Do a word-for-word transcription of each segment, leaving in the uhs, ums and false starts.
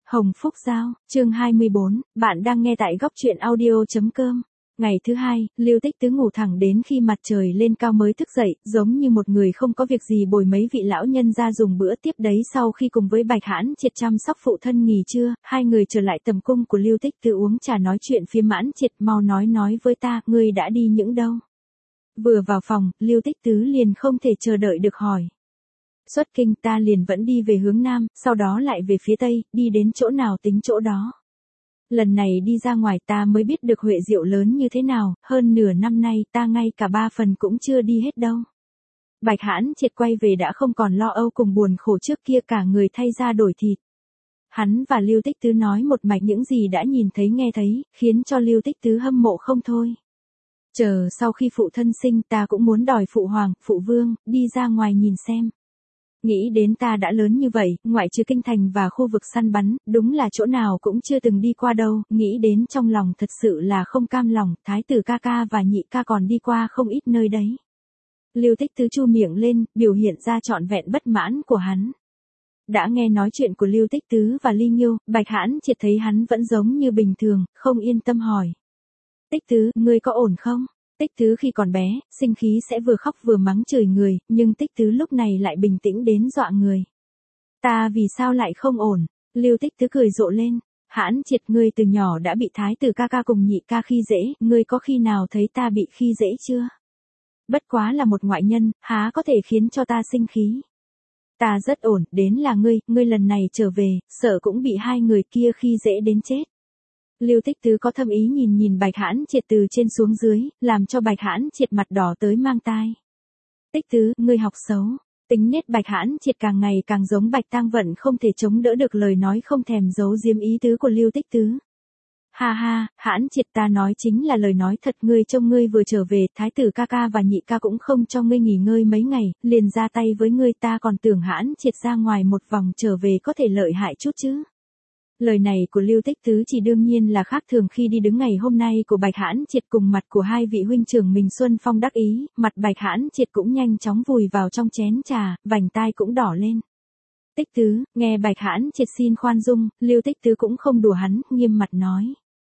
Hồng Phúc Giao, chương hai mươi bốn, bạn đang nghe tại góc truyện audio.com. Ngày thứ hai, Lưu Tích Tứ ngủ thẳng đến khi mặt trời lên cao mới thức dậy, giống như một người không có việc gì bồi mấy vị lão nhân ra dùng bữa tiếp đấy. Sau khi cùng với Bạch Hãn Triệt chăm sóc phụ thân nghỉ trưa, hai người trở lại tầm cung của Lưu Tích Tứ uống trà nói chuyện phía Mãn Triệt. Mau nói nói với ta, ngươi đã đi những đâu? Vừa vào phòng, Lưu Tích Tứ liền không thể chờ đợi được hỏi. Xuất kinh, ta liền vẫn đi về hướng Nam, sau đó lại về phía Tây, đi đến chỗ nào tính chỗ đó. Lần này đi ra ngoài ta mới biết được huệ diệu lớn như thế nào, hơn nửa năm nay ta ngay cả ba phần cũng chưa đi hết đâu. Bạch Hãn Triệt quay về đã không còn lo âu cùng buồn khổ trước kia, cả người thay da đổi thịt. Hắn và Lưu Tích Tứ nói một mạch những gì đã nhìn thấy nghe thấy, khiến cho Lưu Tích Tứ hâm mộ không thôi. Chờ sau khi phụ thân sinh ta cũng muốn đòi phụ hoàng, phụ vương, đi ra ngoài nhìn xem. Nghĩ đến ta đã lớn như vậy, ngoại trừ kinh thành và khu vực săn bắn, đúng là chỗ nào cũng chưa từng đi qua đâu, nghĩ đến trong lòng thật sự là không cam lòng, thái tử ca ca và nhị ca còn đi qua không ít nơi đấy. Lưu Tích Tứ chu miệng lên, biểu hiện ra trọn vẹn bất mãn của hắn. Đã nghe nói chuyện của Lưu Tích Tứ và Ly Nghiêu, Bạch Hãn Triệt thấy hắn vẫn giống như bình thường, không yên tâm hỏi. Tích Tứ, ngươi có ổn không? Tích Tứ khi còn bé, sinh khí sẽ vừa khóc vừa mắng chửi người, nhưng Tích Tứ lúc này lại bình tĩnh đến dọa người. Ta vì sao lại không ổn? Lưu Tích Tứ cười rộ lên. Hãn Triệt, ngươi từ nhỏ đã bị thái tử ca ca cùng nhị ca khi dễ, ngươi có khi nào thấy ta bị khi dễ chưa? Bất quá là một ngoại nhân, há có thể khiến cho ta sinh khí. Ta rất ổn, đến là ngươi, ngươi lần này trở về, sợ cũng bị hai người kia khi dễ đến chết. Lưu Tích Tứ có thâm ý nhìn nhìn Bạch Hãn Triệt từ trên xuống dưới, làm cho Bạch Hãn Triệt mặt đỏ tới mang tai. Tích Tứ, ngươi học xấu. Tính nết Bạch Hãn Triệt càng ngày càng giống Bạch Tang Vận, không thể chống đỡ được lời nói không thèm giấu giếm ý tứ của Lưu Tích Tứ. Ha ha, Hãn Triệt, ta nói chính là lời nói thật, ngươi trông ngươi vừa trở về, thái tử ca ca và nhị ca cũng không cho ngươi nghỉ ngơi mấy ngày, liền ra tay với ngươi, ta còn tưởng Hãn Triệt ra ngoài một vòng trở về có thể lợi hại chút chứ. Lời này của Lưu Tích Tứ chỉ đương nhiên là khác thường khi đi đứng ngày hôm nay của Bạch Hãn Triệt cùng mặt của hai vị huynh trưởng mình Xuân Phong đắc ý, mặt Bạch Hãn Triệt cũng nhanh chóng vùi vào trong chén trà, vành tai cũng đỏ lên. Tích Tứ, nghe Bạch Hãn Triệt xin khoan dung, Lưu Tích Tứ cũng không đùa hắn, nghiêm mặt nói.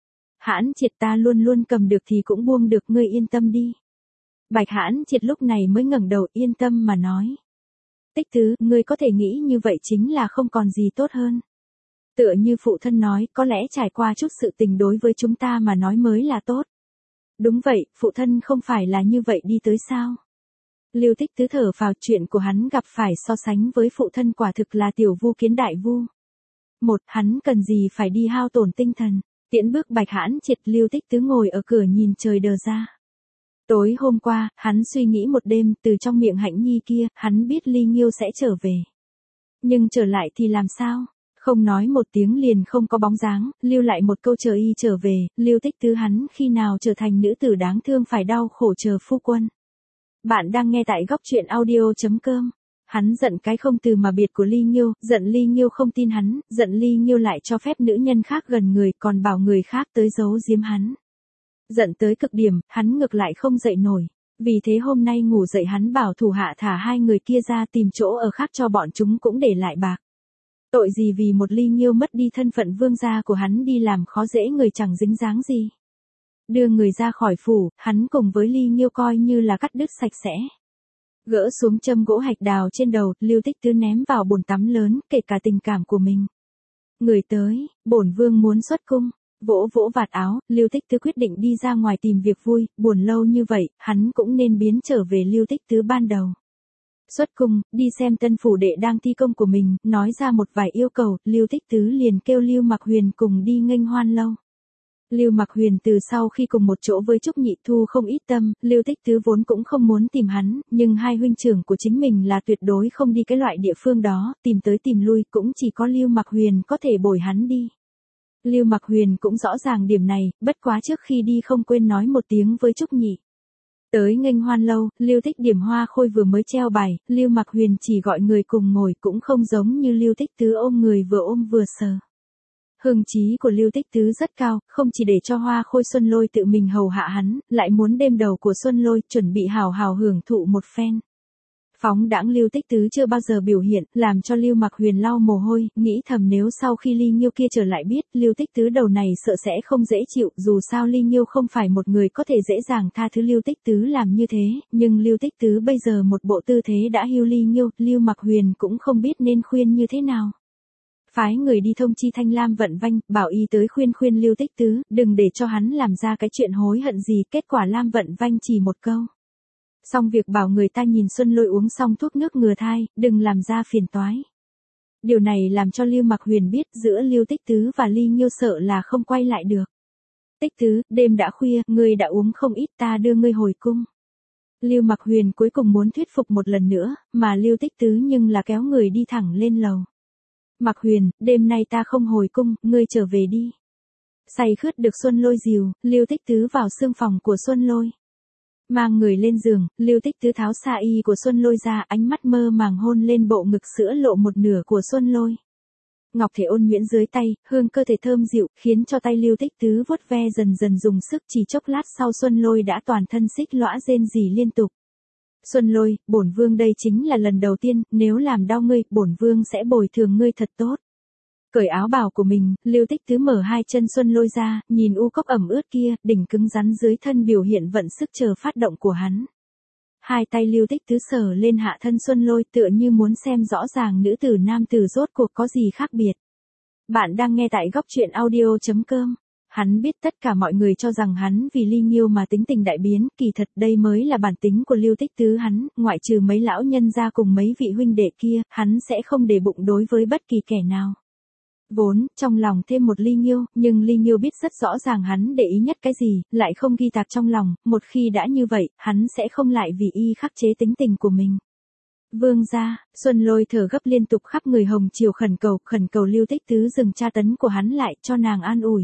Hãn Triệt, ta luôn luôn cầm được thì cũng buông được, ngươi yên tâm đi. Bạch Hãn Triệt lúc này mới ngẩng đầu yên tâm mà nói. Tích Tứ, ngươi có thể nghĩ như vậy chính là không còn gì tốt hơn. Tựa như phụ thân nói, có lẽ trải qua chút sự tình đối với chúng ta mà nói mới là tốt. Đúng vậy, phụ thân không phải là như vậy đi tới sao? Lưu Tích Tứ thở phào, chuyện của hắn gặp phải so sánh với phụ thân quả thực là tiểu vu kiến đại vu. Một, hắn cần gì phải đi hao tổn tinh thần, tiễn bước Bạch Hãn Triệt. Lưu Tích Tứ ngồi ở cửa nhìn trời đờ ra. Tối hôm qua, hắn suy nghĩ một đêm, từ trong miệng Hạnh Nhi kia, hắn biết Ly Nghiêu sẽ trở về. Nhưng trở lại thì làm sao? Không nói một tiếng liền không có bóng dáng, lưu lại một câu chờ y trở về. Lưu Tích Tứ hắn khi nào trở thành nữ tử đáng thương phải đau khổ chờ phu quân. Bạn đang nghe tại góc truyện audio.com. Hắn giận cái không từ mà biệt của Ly Nghiêu, giận Ly Nghiêu không tin hắn, giận Ly Nghiêu lại cho phép nữ nhân khác gần người, còn bảo người khác tới giấu giếm hắn. Giận tới cực điểm, hắn ngược lại không dậy nổi. Vì thế hôm nay ngủ dậy hắn bảo thủ hạ thả hai người kia ra, tìm chỗ ở khác cho bọn chúng cũng để lại bạc. Tội gì vì một Ly Nghiêu mất đi thân phận vương gia của hắn đi làm khó dễ người chẳng dính dáng gì. Đưa người ra khỏi phủ, hắn cùng với Ly Nghiêu coi như là cắt đứt sạch sẽ. Gỡ xuống châm gỗ hạch đào trên đầu, Lưu Tích Tứ ném vào bồn tắm lớn, kể cả tình cảm của mình. Người tới, bổn vương muốn xuất cung. Vỗ vỗ vạt áo, Lưu Tích Tứ quyết định đi ra ngoài tìm việc vui, buồn lâu như vậy, hắn cũng nên biến trở về Lưu Tích Tứ ban đầu. Xuất cung, đi xem tân phủ đệ đang thi công của mình, nói ra một vài yêu cầu, Lưu Tích Tứ liền kêu Lưu Mặc Huyền cùng đi nghênh hoan lâu. Lưu Mặc Huyền từ sau khi cùng một chỗ với Trúc Nhị Thu không ít tâm, Lưu Tích Tứ vốn cũng không muốn tìm hắn, nhưng hai huynh trưởng của chính mình là tuyệt đối không đi cái loại địa phương đó, tìm tới tìm lui cũng chỉ có Lưu Mặc Huyền có thể bồi hắn đi. Lưu Mặc Huyền cũng rõ ràng điểm này, bất quá trước khi đi không quên nói một tiếng với Trúc Nhị. Tới nghênh hoan lâu, Lưu Tích Điểm hoa khôi vừa mới treo bài, Lưu Mặc Huyền chỉ gọi người cùng ngồi, cũng không giống như Lưu Tích Tứ ôm người vừa ôm vừa sờ. Hưng trí của Lưu Tích Tứ rất cao, không chỉ để cho hoa khôi Xuân Lôi tự mình hầu hạ hắn, lại muốn đêm đầu của Xuân Lôi chuẩn bị hào hào hưởng thụ một phen. Phóng đãng Lưu Tích Tứ chưa bao giờ biểu hiện, làm cho Lưu Mặc Huyền lau mồ hôi, nghĩ thầm nếu sau khi Ly Nghiêu kia trở lại biết, Lưu Tích Tứ đầu này sợ sẽ không dễ chịu, dù sao Ly Nghiêu không phải một người có thể dễ dàng tha thứ Lưu Tích Tứ làm như thế, nhưng Lưu Tích Tứ bây giờ một bộ tư thế đã hiu Ly Nghiêu, Lưu Mặc Huyền cũng không biết nên khuyên như thế nào. Phái người đi thông chi Thanh Lam Vận Vanh, bảo y tới khuyên khuyên Lưu Tích Tứ, đừng để cho hắn làm ra cái chuyện hối hận gì, kết quả Lam Vận Vanh chỉ một câu. Xong việc bảo người ta nhìn Xuân Lôi uống xong thuốc nước ngừa thai, đừng làm ra phiền toái. Điều này làm cho Lưu Mặc Huyền biết giữa Lưu Tích Tứ và Ly Nghiêu sợ là không quay lại được. Tích Tứ, đêm đã khuya, ngươi đã uống không ít, ta đưa ngươi hồi cung. Lưu Mặc Huyền cuối cùng muốn thuyết phục một lần nữa, mà Lưu Tích Tứ nhưng là kéo người đi thẳng lên lầu. Mặc Huyền, đêm nay ta không hồi cung, ngươi trở về đi. Say khướt được Xuân Lôi dìu, Lưu Tích Tứ vào xương phòng của Xuân Lôi. Mang người lên giường, Lưu Tích Tứ tháo xa y của Xuân Lôi ra, ánh mắt mơ màng hôn lên bộ ngực sữa lộ một nửa của Xuân Lôi. Ngọc thể ôn nhuyễn dưới tay, hương cơ thể thơm dịu, khiến cho tay Lưu Tích Tứ vuốt ve dần dần dùng sức, chỉ chốc lát sau Xuân Lôi đã toàn thân xích lõa rên rỉ liên tục. Xuân Lôi, bổn vương đây chính là lần đầu tiên, nếu làm đau ngươi, bổn vương sẽ bồi thường ngươi thật tốt. Cởi áo bào của mình, Lưu Tích Tứ mở hai chân Xuân Lôi ra, nhìn u cốc ẩm ướt kia, đỉnh cứng rắn dưới thân biểu hiện vận sức chờ phát động của hắn. Hai tay Lưu Tích Tứ sờ lên hạ thân Xuân Lôi tựa như muốn xem rõ ràng nữ tử nam tử rốt cuộc có gì khác biệt. Bạn đang nghe tại góc truyện audio chấm com. Hắn biết tất cả mọi người cho rằng hắn vì Ly Nghiêu mà tính tình đại biến, kỳ thật đây mới là bản tính của Lưu Tích Tứ hắn, ngoại trừ mấy lão nhân ra cùng mấy vị huynh đệ kia, hắn sẽ không để bụng đối với bất kỳ kẻ nào. Vốn, trong lòng thêm một Ly Nghiêu, nhưng Ly Nghiêu biết rất rõ ràng hắn để ý nhất cái gì, lại không ghi tạc trong lòng, một khi đã như vậy, hắn sẽ không lại vì y khắc chế tính tình của mình. Vương gia, Xuân Lôi thở gấp liên tục khắp người hồng chiều khẩn cầu, khẩn cầu Lưu Tích Tứ dừng tra tấn của hắn lại, cho nàng an ủi.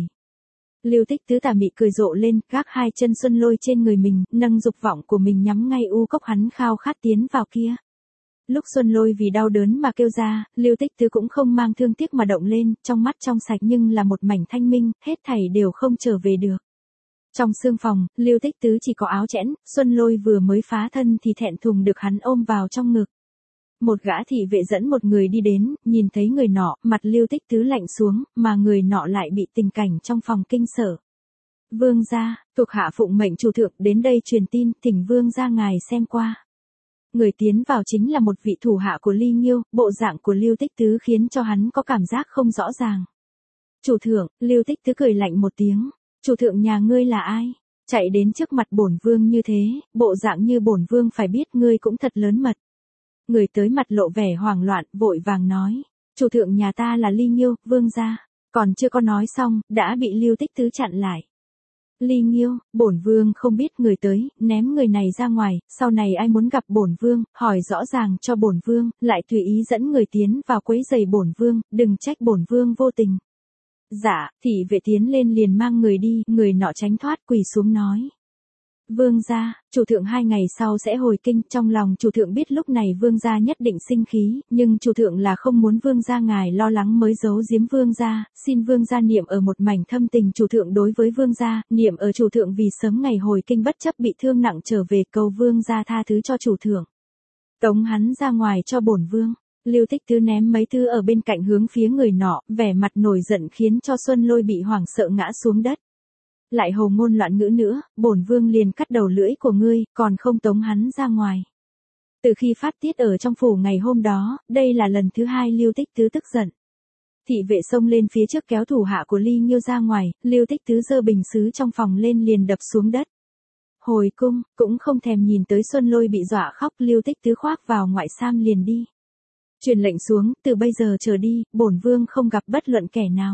Lưu Tích Tứ tà mị cười rộ lên, gác hai chân Xuân Lôi trên người mình, nâng dục vọng của mình nhắm ngay u cốc hắn khao khát tiến vào kia. Lúc Xuân Lôi vì đau đớn mà kêu ra, Lưu Tích Tứ cũng không mang thương tiếc mà động lên, trong mắt trong sạch nhưng là một mảnh thanh minh, hết thảy đều không trở về được. Trong xương phòng, Lưu Tích Tứ chỉ có áo chẽn, Xuân Lôi vừa mới phá thân thì thẹn thùng được hắn ôm vào trong ngực. Một gã thị vệ dẫn một người đi đến, nhìn thấy người nọ, mặt Lưu Tích Tứ lạnh xuống, mà người nọ lại bị tình cảnh trong phòng kinh sợ. Vương gia, thuộc hạ phụng mệnh chủ thượng đến đây truyền tin, thỉnh vương gia ngài xem qua. Người tiến vào chính là một vị thủ hạ của Ly Nghiêu, bộ dạng của Lưu Tích Tứ khiến cho hắn có cảm giác không rõ ràng. Chủ thượng, Lưu Tích Tứ cười lạnh một tiếng, chủ thượng nhà ngươi là ai? Chạy đến trước mặt bổn vương như thế, bộ dạng như bổn vương phải biết ngươi cũng thật lớn mật. Người tới mặt lộ vẻ hoảng loạn, vội vàng nói, chủ thượng nhà ta là Ly Nghiêu, vương gia. Còn chưa có nói xong, đã bị Lưu Tích Tứ chặn lại. Ly Nghiêu, bổn vương không biết người tới, ném người này ra ngoài, sau này ai muốn gặp bổn vương, hỏi rõ ràng cho bổn vương, lại tùy ý dẫn người tiến vào quấy giày bổn vương, đừng trách bổn vương vô tình. Dạ, thị vệ tiến lên liền mang người đi, người nọ tránh thoát quỳ xuống nói. Vương gia, chủ thượng hai ngày sau sẽ hồi kinh, trong lòng chủ thượng biết lúc này vương gia nhất định sinh khí, nhưng chủ thượng là không muốn vương gia ngài lo lắng mới giấu giếm vương gia, xin vương gia niệm ở một mảnh thâm tình chủ thượng đối với vương gia, niệm ở chủ thượng vì sớm ngày hồi kinh bất chấp bị thương nặng trở về, cầu vương gia tha thứ cho chủ thượng. Tống hắn ra ngoài cho bổn vương. Lưu Tích Tứ ném mấy thứ ở bên cạnh hướng phía người nọ, vẻ mặt nổi giận khiến cho Xuân Lôi bị hoảng sợ ngã xuống đất. Lại hồ ngôn loạn ngữ nữa, bổn vương liền cắt đầu lưỡi của ngươi, còn không tống hắn ra ngoài. Từ khi phát tiết ở trong phủ ngày hôm đó, đây là lần thứ hai Lưu Tích Tứ tức giận. Thị vệ xông lên phía trước kéo thủ hạ của Ly Nghiêu ra ngoài, Lưu Tích Tứ giơ bình sứ trong phòng lên liền đập xuống đất. Hồi cung, cũng không thèm nhìn tới Xuân Lôi bị dọa khóc, Lưu Tích Tứ khoác vào ngoại sam liền đi. Truyền lệnh xuống, từ bây giờ trở đi, bổn vương không gặp bất luận kẻ nào.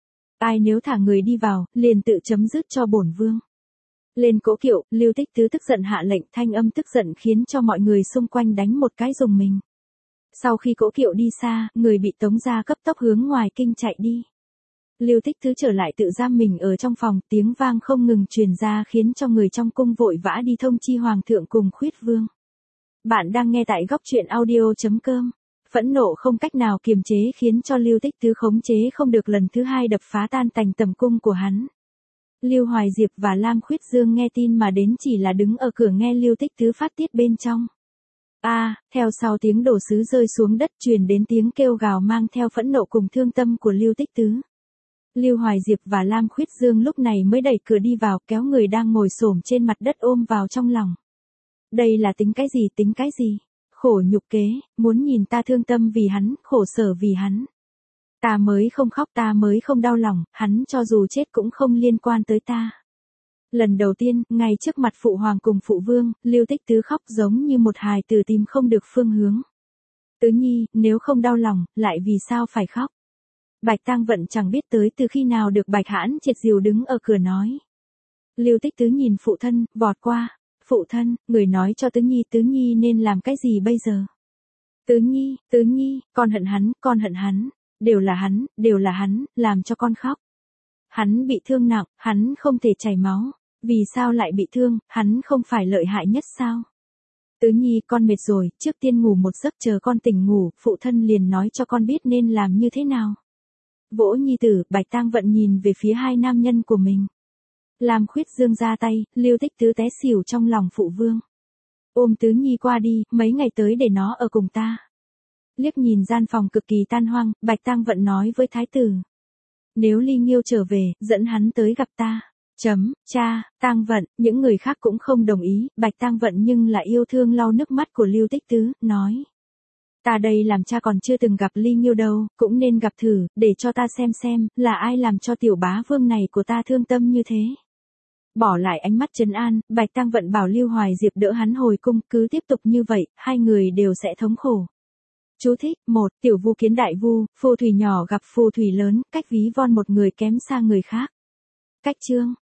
Ai nếu thả người đi vào, liền tự chấm dứt cho bổn vương. Lên cỗ kiệu, Lưu Tích Tứ tức giận hạ lệnh, thanh âm tức giận khiến cho mọi người xung quanh đánh một cái rùng mình. Sau khi cỗ kiệu đi xa, người bị tống ra cấp tốc hướng ngoài kinh chạy đi. Lưu Tích Tứ trở lại tự giam mình ở trong phòng, tiếng vang không ngừng truyền ra khiến cho người trong cung vội vã đi thông chi hoàng thượng cùng khuyết vương. Bạn đang nghe tại góc truyện audio chấm com. Phẫn nộ không cách nào kiềm chế khiến cho Lưu Tích Tứ khống chế không được lần thứ hai đập phá tan tành tầm cung của hắn. Lưu Hoài Diệp và Lam Khuyết Dương nghe tin mà đến chỉ là đứng ở cửa nghe Lưu Tích Tứ phát tiết bên trong. A, theo sau tiếng đồ sứ rơi xuống đất truyền đến tiếng kêu gào mang theo phẫn nộ cùng thương tâm của Lưu Tích Tứ. Lưu Hoài Diệp và Lam Khuyết Dương lúc này mới đẩy cửa đi vào, kéo người đang ngồi xổm trên mặt đất ôm vào trong lòng. Đây là tính cái gì, tính cái gì? Khổ nhục kế, muốn nhìn ta thương tâm vì hắn, khổ sở vì hắn. Ta mới không khóc, ta mới không đau lòng, hắn cho dù chết cũng không liên quan tới ta. Lần đầu tiên, ngay trước mặt phụ hoàng cùng phụ vương, Lưu Tích Tứ khóc giống như một hài tử tìm không được phương hướng. Tứ nhi, nếu không đau lòng, lại vì sao phải khóc? Bạch Tang Vận chẳng biết tới từ khi nào được Bạch Hãn Triệt dìu đứng ở cửa nói. Lưu Tích Tứ nhìn phụ thân, vọt qua. Phụ thân, người nói cho Tứ nhi, Tứ nhi nên làm cái gì bây giờ? Tứ nhi, Tứ nhi, con hận hắn, con hận hắn. Đều là hắn, đều là hắn, làm cho con khóc. Hắn bị thương nặng, hắn không thể chảy máu. Vì sao lại bị thương, hắn không phải lợi hại nhất sao? Tứ nhi, con mệt rồi, trước tiên ngủ một giấc, chờ con tỉnh ngủ, phụ thân liền nói cho con biết nên làm như thế nào. Vỗ nhi tử, Bạch Tang Vận nhìn về phía hai nam nhân của mình. Lam Khuyết Dương ra tay, Lưu Tích Tứ té xỉu trong lòng phụ vương. Ôm Tứ nhi qua đi, mấy ngày tới để nó ở cùng ta. Liếc nhìn gian phòng cực kỳ tan hoang, Bạch Tang Vận nói với thái tử. Nếu Ly Nghiêu trở về, dẫn hắn tới gặp ta. Chấm, cha, Tang Vận, những người khác cũng không đồng ý, Bạch Tang Vận nhưng là yêu thương lau nước mắt của Lưu Tích Tứ, nói. Ta đây làm cha còn chưa từng gặp Ly Nghiêu đâu, cũng nên gặp thử, để cho ta xem xem, là ai làm cho tiểu bá vương này của ta thương tâm như thế. Bỏ lại ánh mắt trấn an, Bạch Tang Vận bảo Lưu Hoài Diệp đỡ hắn hồi cung, cứ tiếp tục như vậy, hai người đều sẽ thống khổ. Chú thích, một, tiểu vu kiến đại vu, phù thủy nhỏ gặp phù thủy lớn, cách ví von một người kém xa người khác. Cách chương.